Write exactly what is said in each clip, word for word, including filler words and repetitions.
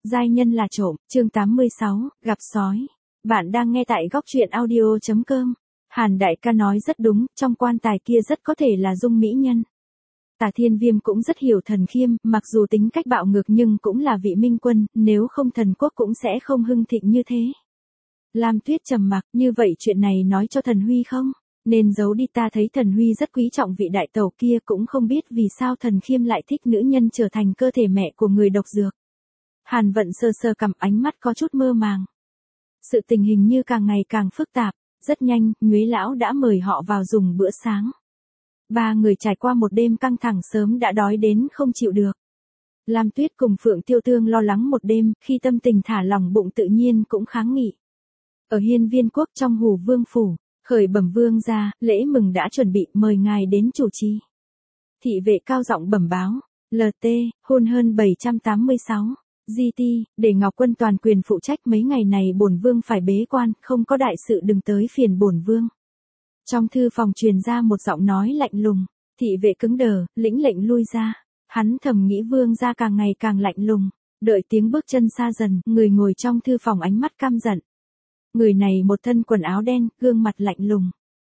Giai nhân là trộm, chương tám mươi sáu, gặp sói. Bạn đang nghe tại góc truyện audio chấm com. Hàn đại ca nói rất đúng, trong quan tài kia rất có thể là dung mỹ nhân. Tả Thiên Viêm cũng rất hiểu Thần Khiêm, mặc dù tính cách bạo ngược nhưng cũng là vị minh quân, nếu không thần quốc cũng sẽ không hưng thịnh như thế. Lam Tuyết trầm mặc, như vậy chuyện này nói cho Thần Huy không? Nên giấu đi, ta thấy Thần Huy rất quý trọng vị đại tẩu kia, cũng không biết vì sao Thần Khiêm lại thích nữ nhân trở thành cơ thể mẹ của người độc dược. Hàn Vận sờ sờ cằm, ánh mắt có chút mơ màng. Sự tình hình như càng ngày càng phức tạp, rất nhanh, Nhuế lão đã mời họ vào dùng bữa sáng. Ba người trải qua một đêm căng thẳng sớm đã đói đến không chịu được. Lam Tuyết cùng Phượng Tiêu Tương lo lắng một đêm, khi tâm tình thả lỏng bụng tự nhiên cũng kháng nghị. Ở Hiên Viên quốc trong Hủ Vương phủ, khởi bẩm vương gia, lễ mừng đã chuẩn bị, mời ngài đến chủ trì. Thị vệ cao giọng bẩm báo, lờ tê, hôn hơn bảy trăm tám mươi sáu. giê tê, để Ngọc Quân toàn quyền phụ trách, mấy ngày này bổn vương phải bế quan, không có đại sự đừng tới phiền bổn vương. Trong thư phòng truyền ra một giọng nói lạnh lùng, thị vệ cứng đờ, lĩnh lệnh lui ra. Hắn thầm nghĩ vương gia càng ngày càng lạnh lùng, đợi tiếng bước chân xa dần, người ngồi trong thư phòng ánh mắt căm giận. Người này một thân quần áo đen, gương mặt lạnh lùng.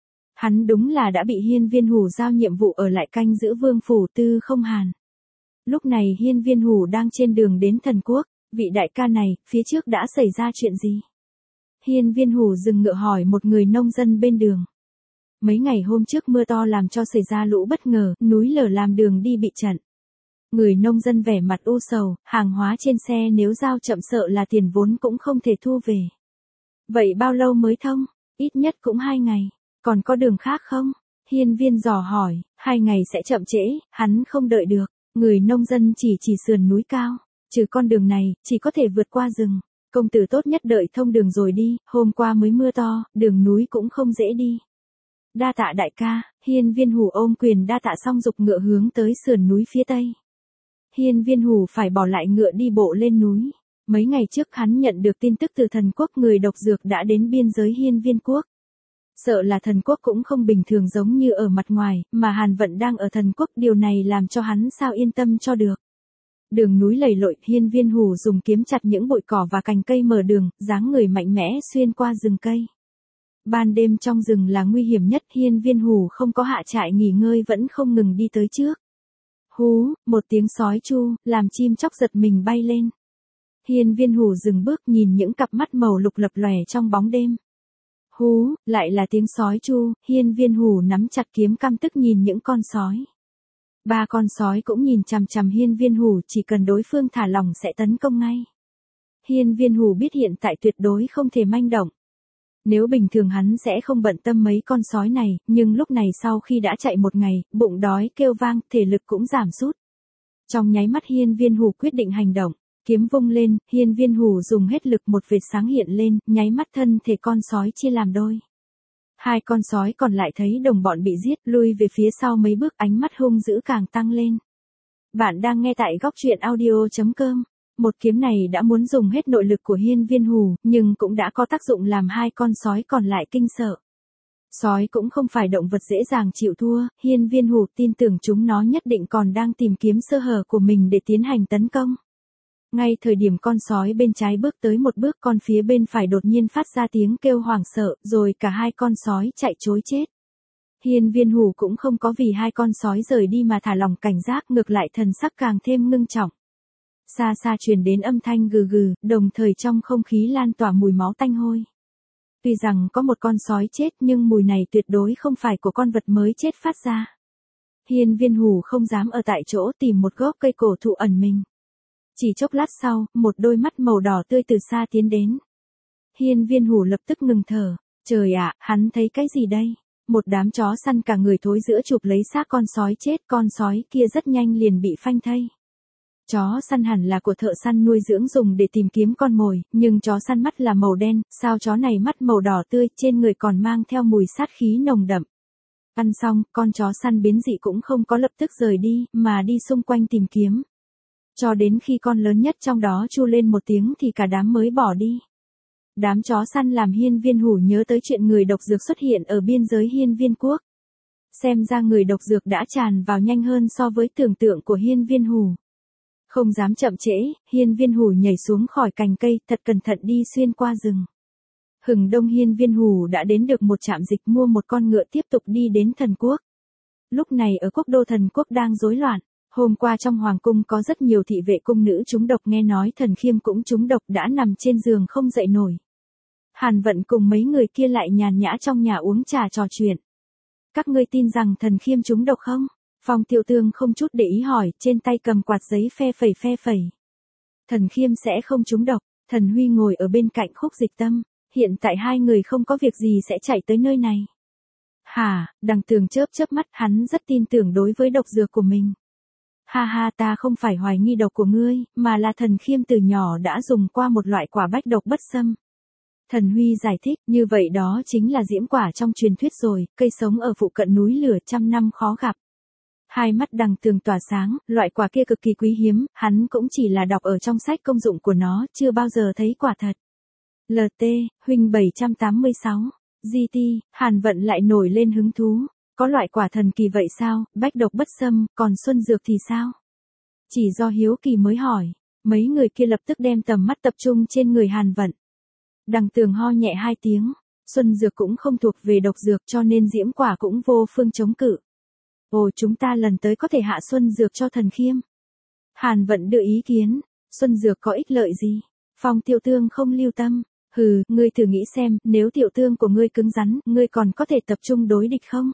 Hắn đúng là đã bị Hiên Viên Hủ giao nhiệm vụ ở lại canh giữ vương phủ Tư Không Hàn. Lúc này Hiên Viên Hủ đang trên đường đến thần quốc, vị đại ca này, phía trước đã xảy ra chuyện gì? Hiên Viên Hủ dừng ngựa hỏi một người nông dân bên đường. Mấy ngày hôm trước mưa to làm cho xảy ra lũ bất ngờ, núi lở làm đường đi bị chặn. Người nông dân vẻ mặt u sầu, hàng hóa trên xe nếu giao chậm sợ là tiền vốn cũng không thể thu về. Vậy bao lâu mới thông? Ít nhất cũng hai ngày. Còn có đường khác không? Hiên Viên dò hỏi, hai ngày sẽ chậm trễ, hắn không đợi được. Người nông dân chỉ chỉ sườn núi cao, trừ con đường này, chỉ có thể vượt qua rừng. Công tử tốt nhất đợi thông đường rồi đi, hôm qua mới mưa to, đường núi cũng không dễ đi. Đa tạ đại ca, Hiên Viên Hủ ôm quyền đa tạ xong dục ngựa hướng tới sườn núi phía tây. Hiên Viên Hủ phải bỏ lại ngựa đi bộ lên núi. Mấy ngày trước hắn nhận được tin tức từ thần quốc người độc dược đã đến biên giới Hiên Viên quốc. Sợ là thần quốc cũng không bình thường giống như ở mặt ngoài, mà Hàn Vận đang ở thần quốc, điều này làm cho hắn sao yên tâm cho được. Đường núi lầy lội, Hiên Viên Hủ dùng kiếm chặt những bụi cỏ và cành cây mở đường, dáng người mạnh mẽ xuyên qua rừng cây. Ban đêm trong rừng là nguy hiểm nhất, Hiên Viên Hủ không có hạ trại nghỉ ngơi vẫn không ngừng đi tới trước. Hú, một tiếng sói chu, làm chim chóc giật mình bay lên. Hiên Viên Hủ dừng bước nhìn những cặp mắt màu lục lập lòe trong bóng đêm. Hú, lại là tiếng sói chu, Hiên Viên Hủ nắm chặt kiếm căm tức nhìn những con sói. Ba con sói cũng nhìn chằm chằm Hiên Viên Hủ, chỉ cần đối phương thả lỏng sẽ tấn công ngay. Hiên Viên Hủ biết hiện tại tuyệt đối không thể manh động. Nếu bình thường hắn sẽ không bận tâm mấy con sói này, nhưng lúc này sau khi đã chạy một ngày, bụng đói kêu vang, thể lực cũng giảm sút. Trong nháy mắt Hiên Viên Hủ quyết định hành động. Kiếm vung lên, Hiên Viên Hủ dùng hết lực, một vệt sáng hiện lên, nháy mắt thân thể con sói chia làm đôi. Hai con sói còn lại thấy đồng bọn bị giết, lui về phía sau mấy bước, ánh mắt hung dữ càng tăng lên. Bạn đang nghe tại góc truyện audio chấm com. Một kiếm này đã muốn dùng hết nội lực của Hiên Viên Hủ, nhưng cũng đã có tác dụng làm hai con sói còn lại kinh sợ. Sói cũng không phải động vật dễ dàng chịu thua, Hiên Viên Hủ tin tưởng chúng nó nhất định còn đang tìm kiếm sơ hở của mình để tiến hành tấn công. Ngay thời điểm con sói bên trái bước tới một bước, con phía bên phải đột nhiên phát ra tiếng kêu hoảng sợ, rồi cả hai con sói chạy trối chết. Hiên Viên Hủ cũng không có vì hai con sói rời đi mà thả lỏng cảnh giác, ngược lại thần sắc càng thêm ngưng trọng. Xa xa truyền đến âm thanh gừ gừ, đồng thời trong không khí lan tỏa mùi máu tanh hôi. Tuy rằng có một con sói chết nhưng mùi này tuyệt đối không phải của con vật mới chết phát ra. Hiên Viên Hủ không dám ở tại chỗ, tìm một gốc cây cổ thụ ẩn mình. Chỉ chốc lát sau, một đôi mắt màu đỏ tươi từ xa tiến đến. Hiên Viên Hủ lập tức ngừng thở. Trời ạ, hắn thấy cái gì đây? Một đám chó săn cả người thối giữa chụp lấy xác con sói chết, con sói kia rất nhanh liền bị phanh thây. Chó săn hẳn là của thợ săn nuôi dưỡng dùng để tìm kiếm con mồi, nhưng chó săn mắt là màu đen, sao chó này mắt màu đỏ tươi, trên người còn mang theo mùi sát khí nồng đậm. Ăn xong, con chó săn biến dị cũng không có lập tức rời đi, mà đi xung quanh tìm kiếm. Cho đến khi con lớn nhất trong đó chu lên một tiếng thì cả đám mới bỏ đi. Đám chó săn làm Hiên Viên Hủ nhớ tới chuyện người độc dược xuất hiện ở biên giới Hiên Viên quốc. Xem ra người độc dược đã tràn vào nhanh hơn so với tưởng tượng của Hiên Viên Hủ. Không dám chậm trễ, Hiên Viên Hủ nhảy xuống khỏi cành cây, thật cẩn thận đi xuyên qua rừng. Hừng đông Hiên Viên Hủ đã đến được một trạm dịch mua một con ngựa tiếp tục đi đến thần quốc. Lúc này ở quốc đô thần quốc đang rối loạn. Hôm qua trong hoàng cung có rất nhiều thị vệ cung nữ trúng độc, nghe nói Thần Khiêm cũng trúng độc đã nằm trên giường không dậy nổi. Hàn Vận cùng mấy người kia lại nhàn nhã trong nhà uống trà trò chuyện. Các ngươi tin rằng Thần Khiêm trúng độc không? Phong Tiêu Tương không chút để ý hỏi, trên tay cầm quạt giấy phe phẩy phe phẩy. Thần Khiêm sẽ không trúng độc. Thần Huy ngồi ở bên cạnh Khúc Dịch Tâm, hiện tại hai người không có việc gì sẽ chạy tới nơi này. Hả? Đằng Tường chớp chớp mắt, hắn rất tin tưởng đối với độc dược của mình. Ha ha, ta không phải hoài nghi độc của ngươi, mà là Thần Khiêm từ nhỏ đã dùng qua một loại quả bách độc bất xâm. Thần Huy giải thích, như vậy đó chính là diễm quả trong truyền thuyết rồi, cây sống ở phụ cận núi lửa trăm năm khó gặp. Hai mắt Đằng Tường tỏa sáng, loại quả kia cực kỳ quý hiếm, hắn cũng chỉ là đọc ở trong sách công dụng của nó, chưa bao giờ thấy quả thật. lờ tê, huynh bảy trăm tám mươi sáu, giê tê, Hàn Vận lại nổi lên hứng thú. Có loại quả thần kỳ vậy sao, bách độc bất xâm, còn xuân dược thì sao? Chỉ do hiếu kỳ mới hỏi, mấy người kia lập tức đem tầm mắt tập trung trên người Hàn Vận. Đằng Tường ho nhẹ hai tiếng, xuân dược cũng không thuộc về độc dược cho nên diễm quả cũng vô phương chống cự. Ồ, chúng ta lần tới có thể hạ xuân dược cho Thần Khiêm. Hàn Vận đưa ý kiến, xuân dược có ích lợi gì? Phong Tiêu Tương không lưu tâm, hừ, ngươi thử nghĩ xem, nếu tiểu tương của ngươi cứng rắn, ngươi còn có thể tập trung đối địch không?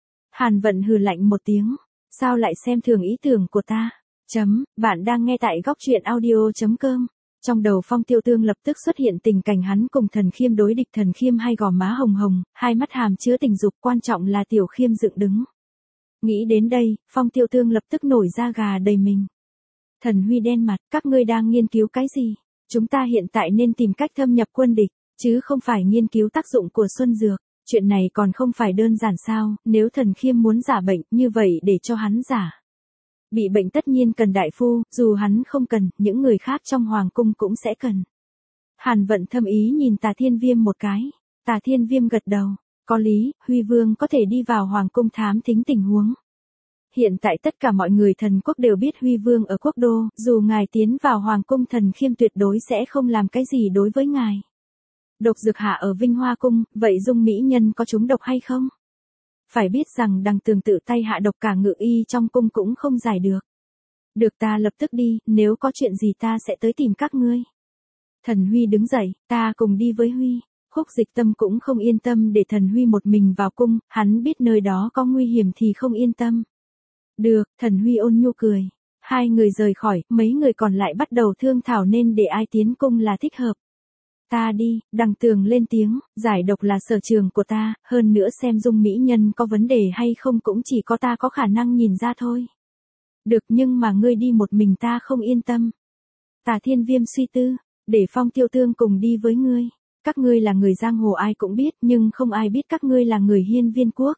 Hàn Vận hừ lạnh một tiếng, sao lại xem thường ý tưởng của ta? Chấm, bạn đang nghe tại góc truyện audio chấm com. Trong đầu Phong Tiêu Tương lập tức xuất hiện tình cảnh hắn cùng Thần Khiêm đối địch, Thần Khiêm hay gò má hồng hồng, hai mắt hàm chứa tình dục, quan trọng là Tiểu Khiêm dựng đứng. Nghĩ đến đây, Phong Tiêu Tương lập tức nổi da gà đầy mình. Thần Huy đen mặt, các ngươi đang nghiên cứu cái gì? Chúng ta hiện tại nên tìm cách thâm nhập quân địch, chứ không phải nghiên cứu tác dụng của xuân dược. Chuyện này còn không phải đơn giản sao, nếu Thần Khiêm muốn giả bệnh, như vậy để cho hắn giả. Bị bệnh tất nhiên cần đại phu, dù hắn không cần, những người khác trong hoàng cung cũng sẽ cần. Hàn Vận thâm ý nhìn Tà Thiên Viêm một cái, Tà Thiên Viêm gật đầu, có lý, Huy Vương có thể đi vào hoàng cung thám thính tình huống. Hiện tại tất cả mọi người thần quốc đều biết Huy Vương ở quốc đô, dù ngài tiến vào hoàng cung Thần Khiêm tuyệt đối sẽ không làm cái gì đối với ngài. Độc dược hạ ở Vinh Hoa Cung, vậy Dung Mỹ Nhân có trúng độc hay không? Phải biết rằng Đằng Tường tự tay hạ độc cả ngự y trong cung cũng không giải được. Được, ta lập tức đi, nếu có chuyện gì ta sẽ tới tìm các ngươi. Thần Huy đứng dậy, ta cùng đi với Huy. Khúc Dịch Tâm cũng không yên tâm để Thần Huy một mình vào cung, hắn biết nơi đó có nguy hiểm thì không yên tâm. Được, Thần Huy ôn nhu cười. Hai người rời khỏi, mấy người còn lại bắt đầu thương thảo nên để ai tiến cung là thích hợp. Ta đi, Đằng Tường lên tiếng, giải độc là sở trường của ta, hơn nữa xem Dung Mỹ Nhân có vấn đề hay không cũng chỉ có ta có khả năng nhìn ra thôi. Được, nhưng mà ngươi đi một mình ta không yên tâm. Tà Thiên Viêm suy tư, để Phong Tiêu Tương cùng đi với ngươi. Các ngươi là người giang hồ ai cũng biết, nhưng không ai biết các ngươi là người Hiên Viên quốc.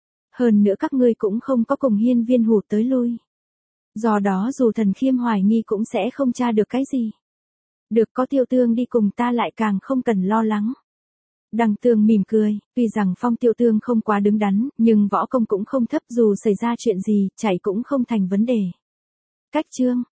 Hơn nữa các ngươi cũng không có cùng Hiên Viên Hủ tới lui. Do đó dù Thần Khiêm hoài nghi cũng sẽ không tra được cái gì. Được, có Tiêu Tương đi cùng ta lại càng không cần lo lắng. Đằng Tường mỉm cười, tuy rằng Phong Tiêu Tương không quá đứng đắn, nhưng võ công cũng không thấp, dù xảy ra chuyện gì, chạy cũng không thành vấn đề. Cách chương